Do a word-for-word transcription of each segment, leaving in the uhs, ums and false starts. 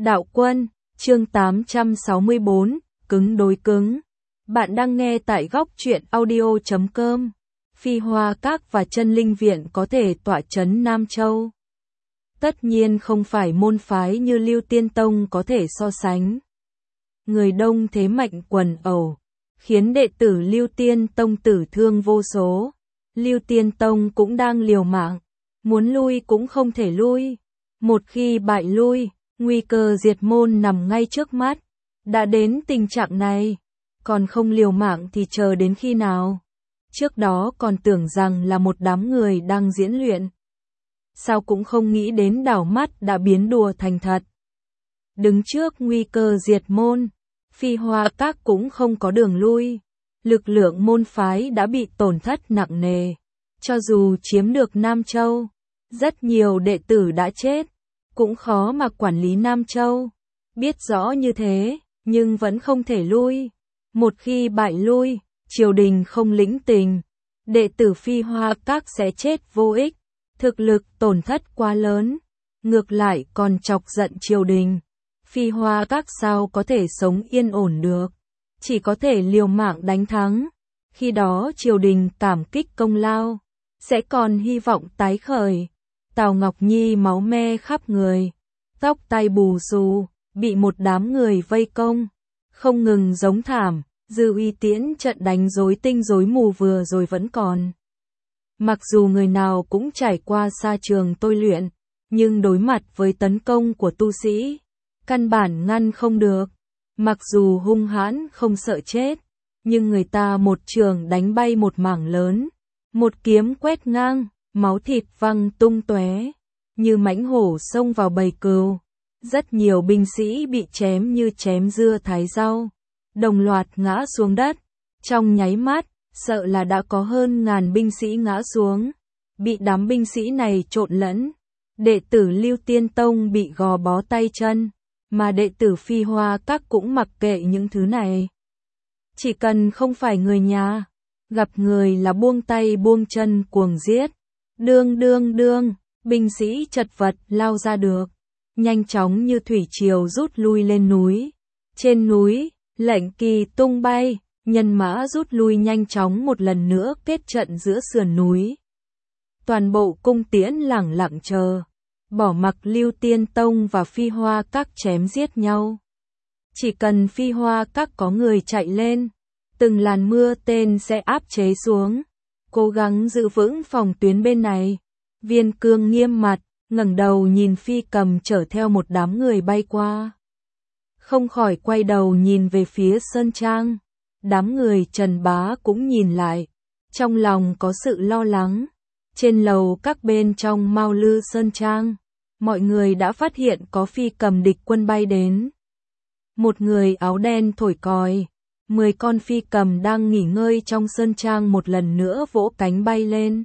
Đạo Quân, chương tám trăm sáu mươi bốn, cứng đối cứng. Bạn đang nghe tại góc truyện audio chấm com. Phi Hoa Các và Chân Linh Viện có thể tọa chấn Nam Châu. Tất nhiên không phải môn phái như Lưu Tiên Tông có thể so sánh. Người đông thế mạnh quần ẩu, khiến đệ tử Lưu Tiên Tông tử thương vô số. Lưu Tiên Tông cũng đang liều mạng, muốn lui cũng không thể lui. Một khi bại lui, nguy cơ diệt môn nằm ngay trước mắt. Đã đến tình trạng này, còn không liều mạng thì chờ đến khi nào? Trước đó còn tưởng rằng là một đám người đang diễn luyện. Sao cũng không nghĩ đến đảo mắt đã biến đùa thành thật. Đứng trước nguy cơ diệt môn, Phi Hoa Các cũng không có đường lui. Lực lượng môn phái đã bị tổn thất nặng nề. Cho dù chiếm được Nam Châu, rất nhiều đệ tử đã chết, cũng khó mà quản lý Nam Châu. Biết rõ như thế, nhưng vẫn không thể lui. Một khi bại lui, triều đình không lĩnh tình, đệ tử Phi Hoa Các sẽ chết vô ích. Thực lực tổn thất quá lớn, ngược lại còn chọc giận triều đình. Phi Hoa Các sao có thể sống yên ổn được, chỉ có thể liều mạng đánh thắng. Khi đó triều đình cảm kích công lao, sẽ còn hy vọng tái khởi. Tào Ngọc Nhi máu me khắp người, tóc tai bù xù, bị một đám người vây công, không ngừng giống thảm. Dư Uy Tiễn trận đánh rối tinh rối mù vừa rồi vẫn còn. Mặc dù người nào cũng trải qua sa trường tôi luyện, nhưng đối mặt với tấn công của tu sĩ, căn bản ngăn không được. Mặc dù hung hãn không sợ chết, nhưng người ta một trường đánh bay một mảng lớn, một kiếm quét ngang, máu thịt văng tung tóe, như mãnh hổ xông vào bầy cừu. Rất nhiều binh sĩ bị chém như chém dưa thái rau, đồng loạt ngã xuống đất. Trong nháy mắt, sợ là đã có hơn ngàn binh sĩ ngã xuống, bị đám binh sĩ này trộn lẫn. Đệ tử Lưu Tiên Tông bị gò bó tay chân, mà đệ tử Phi Hoa Các cũng mặc kệ những thứ này. Chỉ cần không phải người nhà, gặp người là buông tay buông chân cuồng giết. Đương đương đương, binh sĩ chật vật lao ra được, nhanh chóng như thủy triều rút lui lên núi. Trên núi, lệnh kỳ tung bay, nhân mã rút lui nhanh chóng một lần nữa kết trận giữa sườn núi. Toàn bộ cung tiễn lẳng lặng chờ, bỏ mặc Lưu Tiên Tông và Phi Hoa Các chém giết nhau. Chỉ cần Phi Hoa Các có người chạy lên, từng làn mưa tên sẽ áp chế xuống. Cố gắng giữ vững phòng tuyến bên này. Viên Cương nghiêm mặt, ngẩng đầu nhìn Phi Cầm chở theo một đám người bay qua. Không khỏi quay đầu nhìn về phía Sơn Trang. Đám người Trần Bá cũng nhìn lại, trong lòng có sự lo lắng. Trên lầu các bên trong Mao Lư Sơn Trang, mọi người đã phát hiện có Phi Cầm địch quân bay đến. Một người áo đen thổi còi, mười con phi cầm đang nghỉ ngơi trong Sơn Trang một lần nữa vỗ cánh bay lên.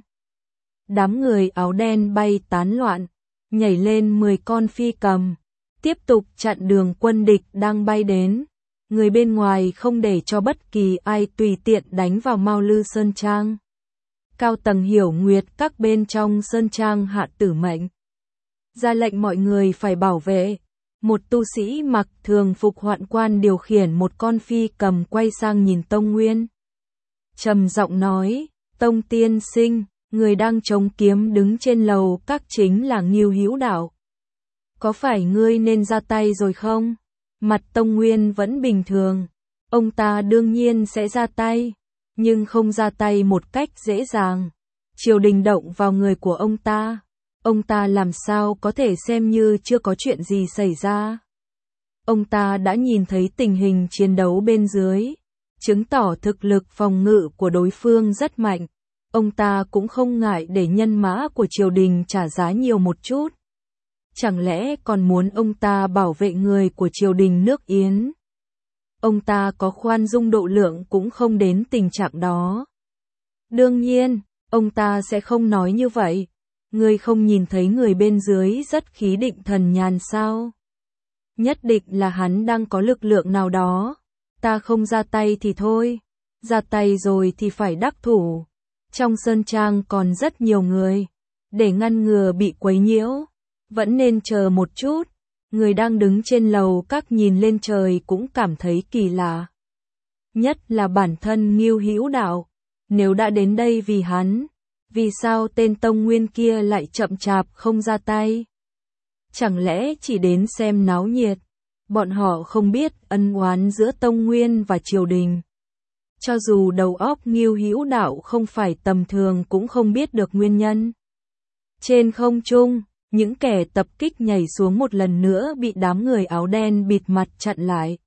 Đám người áo đen bay tán loạn, nhảy lên mười con phi cầm, tiếp tục chặn đường quân địch đang bay đến. Người bên ngoài không để cho bất kỳ ai tùy tiện đánh vào Mao Lư Sơn Trang. Cao tầng Hiểu Nguyệt các bên trong Sơn Trang hạ tử mệnh, ra lệnh mọi người phải bảo vệ. Một tu sĩ mặc thường phục hoạn quan điều khiển một con phi cầm quay sang nhìn Tông Nguyên, trầm giọng nói: Tông tiên sinh, người đang chống kiếm đứng trên lầu các chính là Ngưu Hữu Đạo. Có phải ngươi nên ra tay rồi không? Mặt Tông Nguyên vẫn bình thường. Ông ta đương nhiên sẽ ra tay, nhưng không ra tay một cách dễ dàng. Triều đình động vào người của ông ta, ông ta làm sao có thể xem như chưa có chuyện gì xảy ra. Ông ta đã nhìn thấy tình hình chiến đấu bên dưới, chứng tỏ thực lực phòng ngự của đối phương rất mạnh. Ông ta cũng không ngại để nhân mã của triều đình trả giá nhiều một chút. Chẳng lẽ còn muốn ông ta bảo vệ người của triều đình nước Yến? Ông ta có khoan dung độ lượng cũng không đến tình trạng đó. Đương nhiên, ông ta sẽ không nói như vậy. Ngươi không nhìn thấy người bên dưới rất khí định thần nhàn sao? Nhất định là hắn đang có lực lượng nào đó. Ta không ra tay thì thôi, ra tay rồi thì phải đắc thủ. Trong Sơn Trang còn rất nhiều người, để ngăn ngừa bị quấy nhiễu, vẫn nên chờ một chút. Người đang đứng trên lầu các nhìn lên trời cũng cảm thấy kỳ lạ. Nhất là bản thân Ngưu Hữu Đạo, nếu đã đến đây vì hắn, vì sao tên Tông Nguyên kia lại chậm chạp không ra tay? Chẳng lẽ chỉ đến xem náo nhiệt? Bọn họ không biết ân oán giữa Tông Nguyên và triều đình. Cho dù đầu óc Ngưu Hữu Đạo không phải tầm thường cũng không biết được nguyên nhân. Trên không trung, những kẻ tập kích nhảy xuống một lần nữa bị đám người áo đen bịt mặt chặn lại.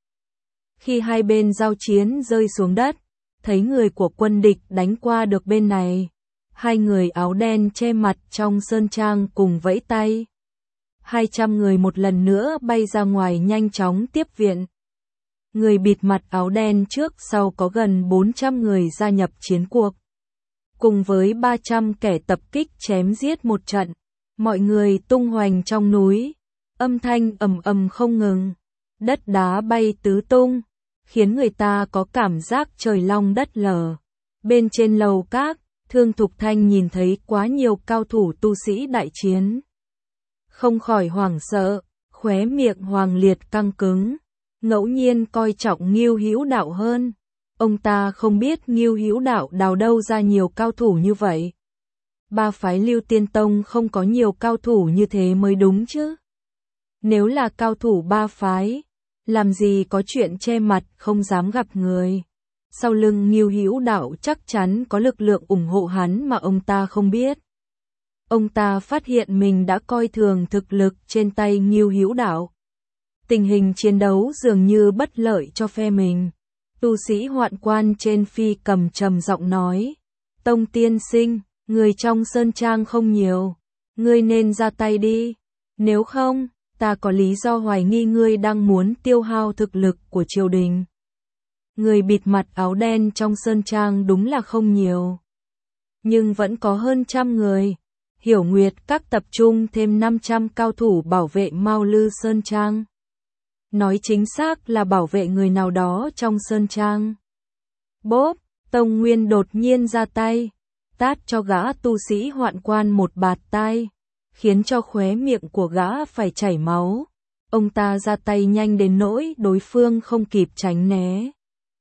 Khi hai bên giao chiến rơi xuống đất, thấy người của quân địch đánh qua được bên này. Hai người áo đen che mặt trong sơn trang cùng vẫy tay. Hai trăm người một lần nữa bay ra ngoài nhanh chóng tiếp viện. Người bịt mặt áo đen trước sau có gần bốn trăm người gia nhập chiến cuộc. Cùng với ba trăm kẻ tập kích chém giết một trận, mọi người tung hoành trong núi, âm thanh ầm ầm không ngừng, đất đá bay tứ tung, khiến người ta có cảm giác trời long đất lở. Bên trên lầu các, Thương Thục Thanh nhìn thấy quá nhiều cao thủ tu sĩ đại chiến. Không khỏi hoảng sợ, khóe miệng Hoàng Liệt căng cứng, ngẫu nhiên coi trọng Ngưu Hữu Đạo hơn. Ông ta không biết Ngưu Hữu Đạo đào đâu ra nhiều cao thủ như vậy. Ba phái Lưu Tiên Tông không có nhiều cao thủ như thế mới đúng chứ. Nếu là cao thủ ba phái, làm gì có chuyện che mặt không dám gặp người. Sau lưng Ngưu Hữu Đạo chắc chắn có lực lượng ủng hộ hắn mà ông ta không biết. Ông ta phát hiện mình đã coi thường thực lực trên tay Ngưu Hữu Đạo. Tình hình chiến đấu dường như bất lợi cho phe mình. Tu sĩ Hoạn Quan trên phi cầm trầm giọng nói, Tông tiên sinh, người trong sơn trang không nhiều, ngươi nên ra tay đi, nếu không, ta có lý do hoài nghi ngươi đang muốn tiêu hao thực lực của triều đình. Người bịt mặt áo đen trong sơn trang đúng là không nhiều, nhưng vẫn có hơn trăm người. Hiểu Nguyệt các tập trung thêm năm trăm cao thủ bảo vệ Mao Lư sơn trang. Nói chính xác là bảo vệ người nào đó trong sơn trang. Bốp, Tông Nguyên đột nhiên ra tay, tát cho gã tu sĩ Hoạn Quan một bạt tai, khiến cho khóe miệng của gã phải chảy máu. Ông ta ra tay nhanh đến nỗi đối phương không kịp tránh né.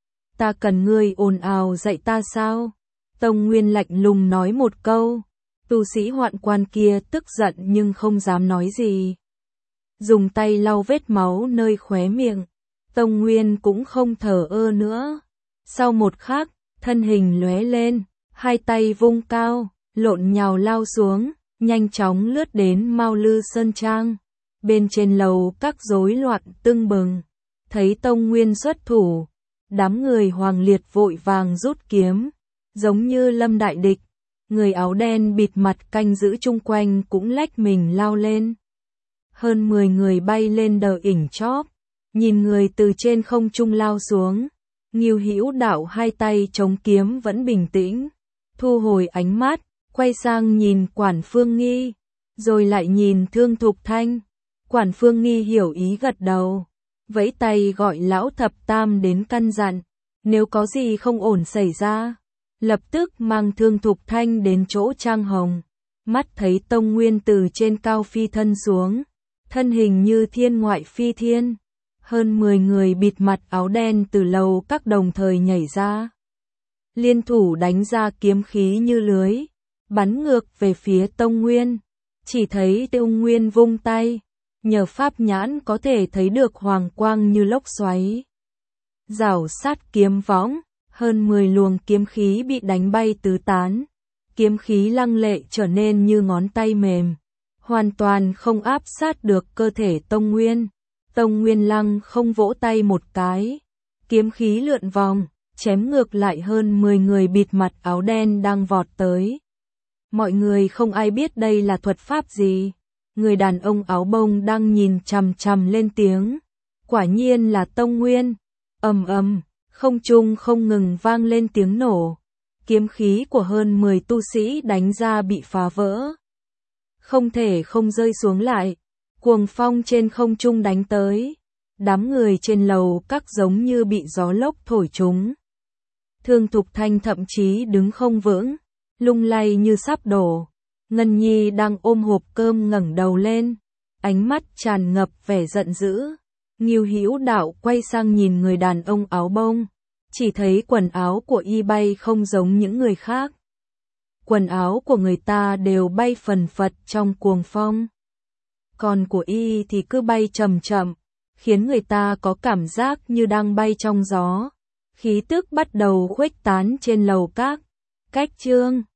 Ta cần ngươi ồn ào dạy ta sao? Tông Nguyên lạnh lùng nói một câu. Tu sĩ Hoạn Quan kia tức giận nhưng không dám nói gì. Dùng tay lau vết máu nơi khóe miệng. Tông Nguyên cũng không thờ ơ nữa. Sau một khắc, thân hình lóe lên, hai tay vung cao, lộn nhào lao xuống, nhanh chóng lướt đến Mao Lư sơn trang. Bên trên lầu các rối loạn tưng bừng. Thấy Tông Nguyên xuất thủ, đám người Hoàng Liệt vội vàng rút kiếm, giống như lâm đại địch. Người áo đen bịt mặt canh giữ chung quanh cũng lách mình lao lên. Hơn mười người bay lên đờ ỉnh chóp, nhìn người từ trên không trung lao xuống. Ngưu Hữu Đạo hai tay chống kiếm vẫn bình tĩnh, thu hồi ánh mắt, quay sang nhìn Quản Phương Nghi, rồi lại nhìn Thương Thục Thanh. Quản Phương Nghi hiểu ý gật đầu, vẫy tay gọi lão thập tam đến căn dặn, nếu có gì không ổn xảy ra, lập tức mang Thương Thục Thanh đến chỗ Trang Hồng. Mắt thấy Tông Nguyên từ trên cao phi thân xuống, thân hình như thiên ngoại phi thiên. Hơn mười người bịt mặt áo đen từ lầu các đồng thời nhảy ra. Liên thủ đánh ra kiếm khí như lưới, bắn ngược về phía Tông Nguyên. Chỉ thấy Tông Nguyên vung tay, nhờ pháp nhãn có thể thấy được hoàng quang như lốc xoáy. Rảo sát kiếm võng, hơn mười luồng kiếm khí bị đánh bay tứ tán. Kiếm khí lăng lệ trở nên như ngón tay mềm, hoàn toàn không áp sát được cơ thể Tông Nguyên. Tông Nguyên lăng không vỗ tay một cái, kiếm khí lượn vòng, chém ngược lại hơn mười người bịt mặt áo đen đang vọt tới. Mọi người không ai biết đây là thuật pháp gì. Người đàn ông áo bông đang nhìn chằm chằm lên tiếng. Quả nhiên là Tông Nguyên. Ầm ầm, không trung không ngừng vang lên tiếng nổ. Kiếm khí của hơn mười tu sĩ đánh ra bị phá vỡ, không thể không rơi xuống lại. Cuồng phong trên không trung đánh tới, đám người trên lầu các giống như bị gió lốc thổi chúng. Thương Thục Thanh thậm chí đứng không vững, lung lay như sắp đổ. Ngân Nhi đang ôm hộp cơm ngẩng đầu lên, ánh mắt tràn ngập vẻ giận dữ. Ngưu Hữu Đạo quay sang nhìn người đàn ông áo bông, chỉ thấy quần áo của y bay không giống những người khác. Quần áo của người ta đều bay phần phật trong cuồng phong, còn của y thì cứ bay chậm chậm, khiến người ta có cảm giác như đang bay trong gió. Khí tức bắt đầu khuếch tán trên lầu các. Cách Chương